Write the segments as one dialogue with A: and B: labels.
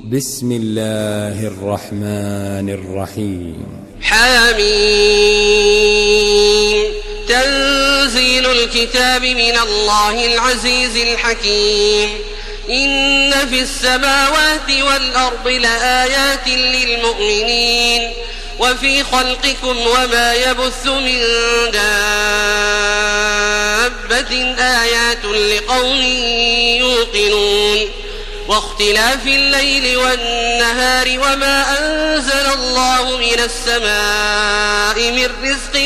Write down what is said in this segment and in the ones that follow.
A: بسم الله الرحمن الرحيم.
B: حميم. تنزيل الكتاب من الله العزيز الحكيم. إن في السماوات والأرض لآيات للمؤمنين وفي خلقكم وما يبث من دابة آيات لقوم يوقنون. واختلاف الليل والنهار وما أنزل الله من السماء من رزق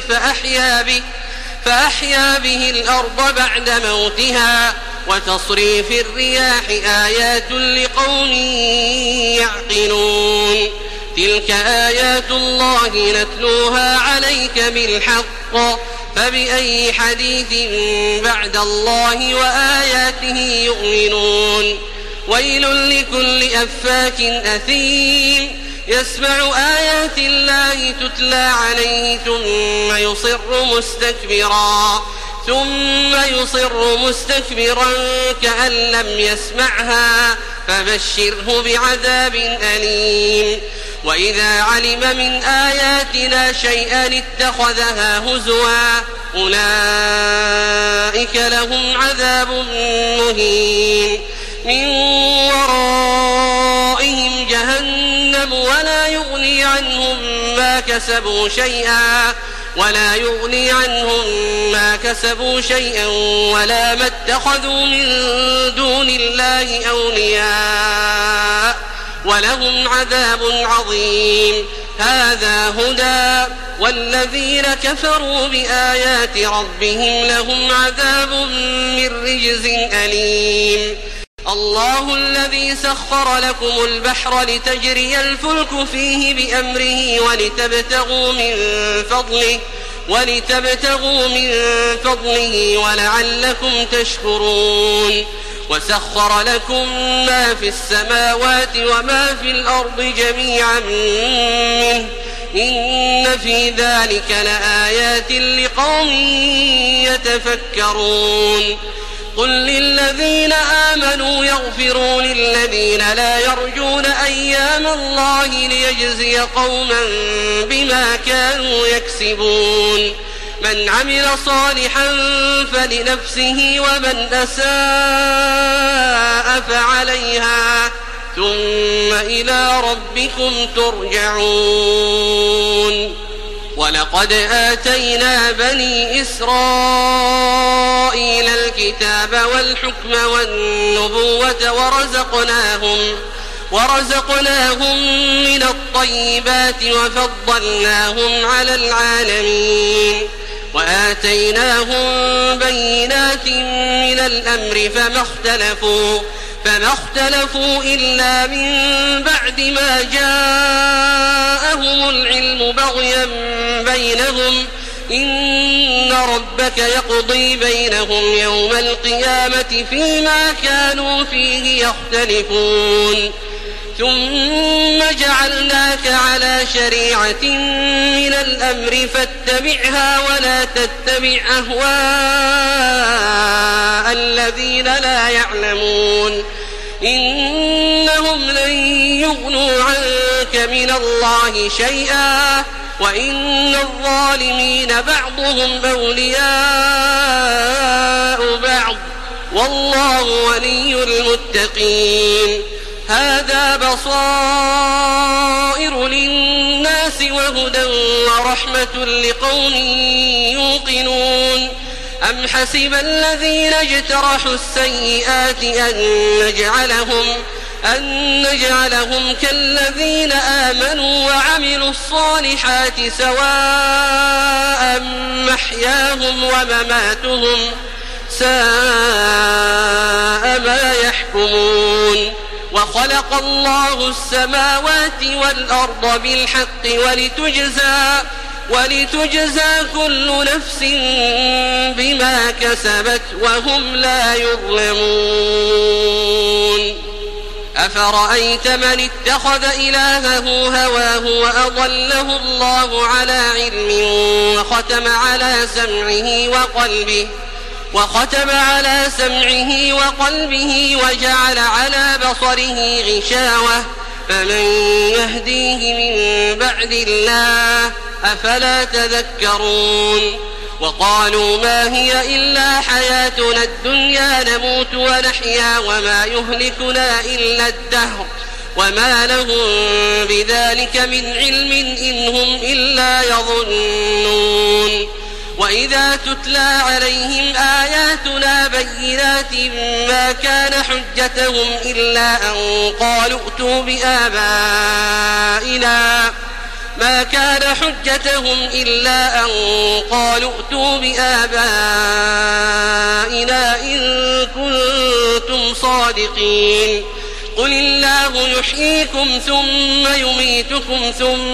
B: فأحيا به الأرض بعد موتها وتصريف الرياح آيات لقوم يعقلون. تلك آيات الله نتلوها عليك بالحق فبأي حديث بعد الله وآياته يؤمنون. ويل لكل أفاك أثيم يسمع آيات الله تتلى عليه ثم يصر مستكبرا كأن لم يسمعها فبشره بعذاب أليم. وإذا علم من آياتنا شيئا اتخذها هزوا أولئك لهم عذاب مهين. من ورائهم جهنم ولا يغني عنهم ما كسبوا شيئا ولا ما اتخذوا من دون الله أولياء ولهم عذاب عظيم. هذا هدى والذين كفروا بآيات ربهم لهم عذاب من رجز أليم. الله الذي سخر لكم البحر لتجري الفلك فيه بأمره ولتبتغوا من فضله ولعلكم تشكرون. وسخر لكم ما في السماوات وما في الأرض جميعا منه إن في ذلك لآيات لقوم يتفكرون. قل للذين آمنوا يغفروا للذين لا يرجون أيام الله ليجزي قوما بما كانوا يكسبون. من عمل صالحا فلنفسه ومن أساء فعليها ثم إلى ربكم ترجعون. ولقد آتينا بني إسرائيل الكتاب والحكم والنبوة ورزقناهم من الطيبات وفضلناهم على العالمين. وآتيناهم بينات من الأمر فما اختلفوا إلا من بعد ما جاءهم العلم بغيا بينهم. إن ربك يقضي بينهم يوم القيامة فيما كانوا فيه يختلفون. ثم جعلناك على شريعة من الأمر فاتبعها ولا تتبع أهواء الذين لا يعلمون. إنهم لن يغنوا عنك من الله شيئا وإن الظالمين بعضهم أولياء بعض والله ولي المتقين. هذا بصائر للناس وهدى ورحمة لقوم يوقنون. أم حسب الذين اجترحوا السيئات أن نجعلهم كالذين آمنوا وعملوا الصالحات سواء محياهم ومماتهم ساء ما يحكمون. وخلق الله السماوات والأرض بالحق ولتجزى كل نفس بما كسبت وهم لا يظلمون. أفرأيت من اتخذ إلهه هواه وأضله الله على علم وختم على سمعه وختم على سمعه وقلبه وجعل على بصره غشاوة فمن يهديه من بعد الله أفلا تذكرون وقالوا ما هي إلا حياتنا الدنيا نموت ونحيا وما يهلكنا إلا الدهر وما لهم بذلك من علم إن هم إلا يظنون وإذا تتلى عليهم آياتنا بينات ما كان حجتهم إلا أن قالوا ائتوا بآبائنا إن كنتم صادقين قل الله يحييكم ثم يميتكم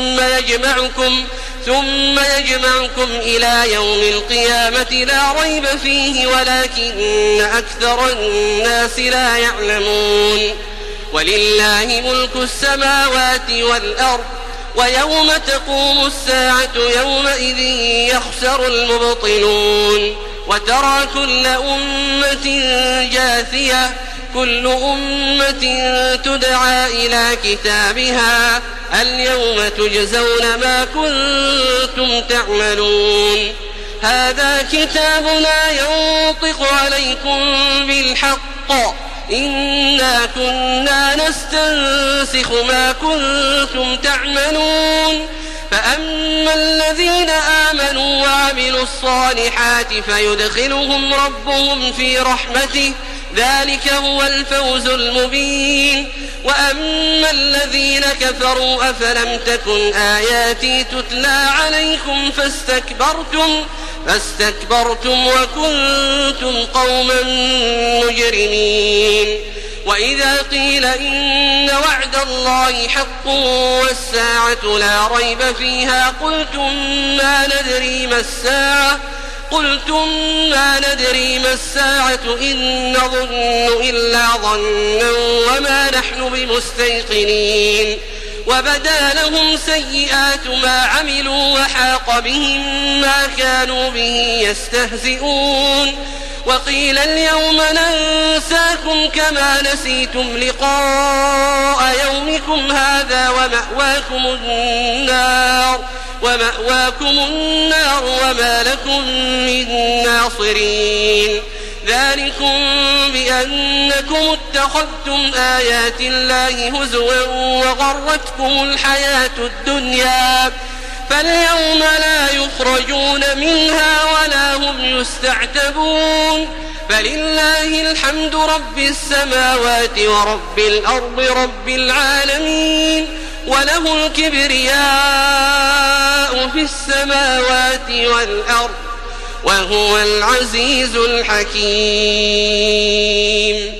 B: ثم يجمعكم إلى يوم القيامة لا ريب فيه ولكن أكثر الناس لا يعلمون ولله ملك السماوات والأرض ويوم تقوم الساعة يومئذ يخسر المبطلون وترى كل أمة جاثية كل أمة تدعى إلى كتابها اليوم تجزون ما كنتم تعملون هذا كتابنا ينطق عليكم بالحق إنا كنا نستنسخ ما كنتم تعملون فأما الذين آمنوا وعملوا الصالحات فيدخلهم ربهم في رحمته ذلك هو الفوز المبين وأما الذين كفروا أفلم تكن آياتي تتلى عليكم فاستكبرتم وكنتم قوما مجرمين وإذا قيل إن وعد الله حق والساعة لا ريب فيها قلتم ما ندري ما الساعة إن نظن إلا ظنا وما نحن بمستيقنين وبدا لهم سيئات ما عملوا وحاق بهم ما كانوا به يستهزئون وقيل اليوم ننساكم كما نسيتم لقاء يومكم هذا ومأواكم النار وما لكم من ناصرين ذلكم بأنكم اتخذتم آيات الله هزوا وغرتكم الحياة الدنيا فاليوم لا يخرجون منها ولا هم يستعتبون فلله الحمد رب السماوات ورب الأرض رب العالمين وله الكبرياء في السماوات والأرض وهو العزيز الحكيم